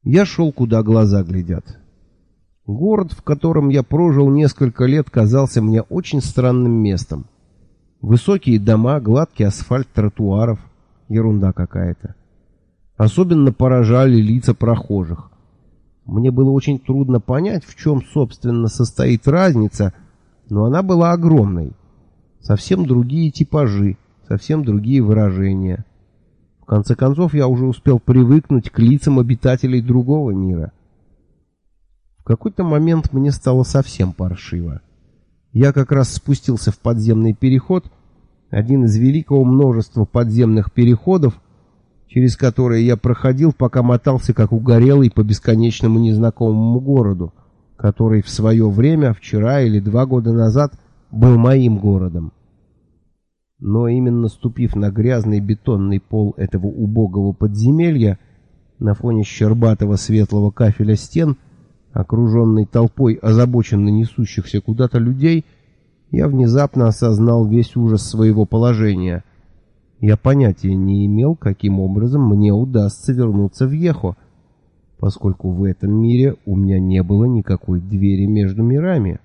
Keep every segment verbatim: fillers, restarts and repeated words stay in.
Я шел, куда глаза глядят. Город, в котором я прожил несколько лет, казался мне очень странным местом. Высокие дома, гладкий асфальт тротуаров. Ерунда какая-то. Особенно поражали лица прохожих. Мне было очень трудно понять, в чем, собственно, состоит разница, но она была огромной. Совсем другие типажи, совсем другие выражения. В конце концов, я уже успел привыкнуть к лицам обитателей другого мира. В какой-то момент мне стало совсем паршиво. Я как раз спустился в подземный переход, один из великого множества подземных переходов, через которые я проходил, пока мотался как угорелый по бесконечному незнакомому городу, который в свое время, вчера или два года назад, был моим городом. Но именно ступив на грязный бетонный пол этого убогого подземелья, на фоне щербатого светлого кафеля стен, окруженный толпой озабоченно несущихся куда-то людей, я внезапно осознал весь ужас своего положения. Я понятия не имел, каким образом мне удастся вернуться в Ехо, поскольку в этом мире у меня не было никакой двери между мирами.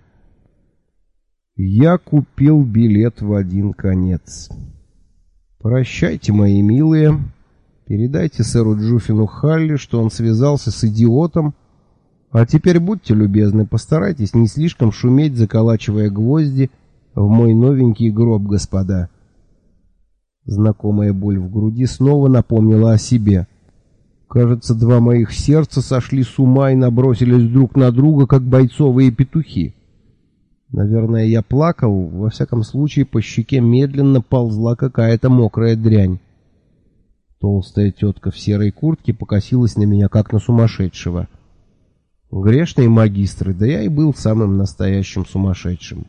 Я купил билет в один конец. Прощайте, мои милые. Передайте сэру Джуфину Халли, что он связался с идиотом. А теперь будьте любезны, постарайтесь не слишком шуметь, заколачивая гвозди в мой новенький гроб, господа. Знакомая боль в груди снова напомнила о себе. Кажется, два моих сердца сошли с ума и набросились друг на друга, как бойцовые петухи. Наверное, я плакал, во всяком случае по щеке медленно ползла какая-то мокрая дрянь. Толстая тетка в серой куртке покосилась на меня, как на сумасшедшего. Грешные магистры, да я и был самым настоящим сумасшедшим.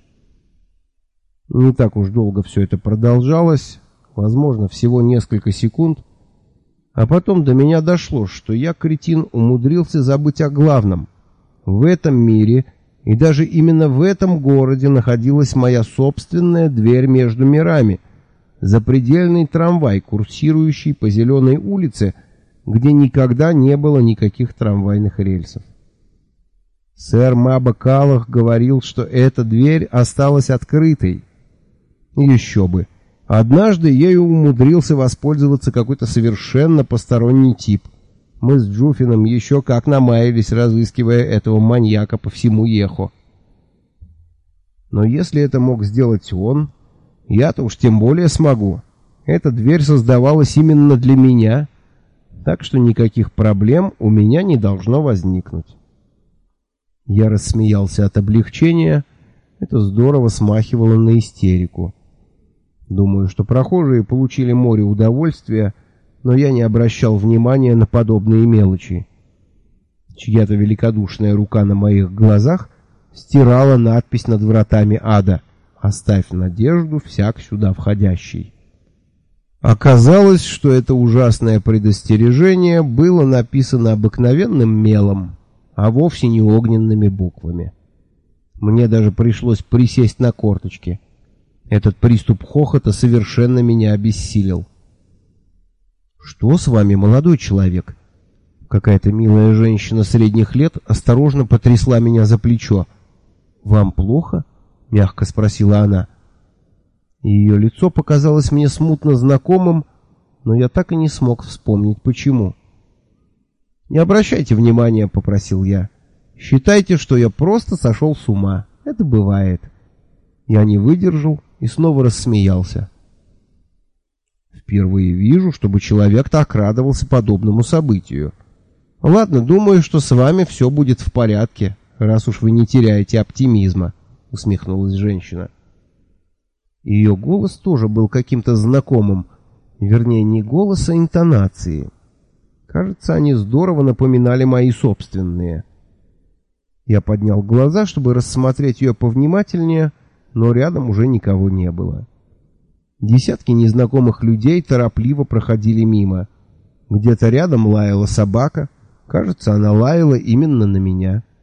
Не так уж долго все это продолжалось, возможно, всего несколько секунд, а потом до меня дошло, что я, кретин, умудрился забыть о главном. В этом мире, и даже именно в этом городе, находилась моя собственная дверь между мирами, запредельный трамвай, курсирующий по зеленой улице, где никогда не было никаких трамвайных рельсов. Сэр Маба Калах говорил, что эта дверь осталась открытой. Еще бы. Однажды ею умудрился воспользоваться какой-то совершенно посторонний тип. Мы с Джуфином еще как намаялись, разыскивая этого маньяка по всему Ехо. Но если это мог сделать он, я-то уж тем более смогу. Эта дверь создавалась именно для меня, так что никаких проблем у меня не должно возникнуть. Я рассмеялся от облегчения. Это здорово смахивало на истерику. Думаю, что прохожие получили море удовольствия, но я не обращал внимания на подобные мелочи. Чья-то великодушная рука на моих глазах стирала надпись над вратами ада: «Оставь надежду всяк сюда входящий». Оказалось, что это ужасное предостережение было написано обыкновенным мелом, а вовсе не огненными буквами. Мне даже пришлось присесть на корточки. Этот приступ хохота совершенно меня обессилил. «Что с вами, молодой человек?» Какая-то милая женщина средних лет осторожно потрясла меня за плечо. «Вам плохо?» — мягко спросила она. Ее лицо показалось мне смутно знакомым, но я так и не смог вспомнить, почему. «Не обращайте внимания», — попросил я. «Считайте, что я просто сошел с ума. Это бывает». Я не выдержал и снова рассмеялся. Впервые вижу, чтобы человек так радовался подобному событию. Ладно, думаю, что с вами все будет в порядке, раз уж вы не теряете оптимизма, усмехнулась женщина. Ее голос тоже был каким-то знакомым, вернее, не голос, а интонации. Кажется, они здорово напоминали мои собственные. Я поднял глаза, чтобы рассмотреть ее повнимательнее, но рядом уже никого не было. Десятки незнакомых людей торопливо проходили мимо. Где-то рядом лаяла собака. Кажется, она лаяла именно на меня.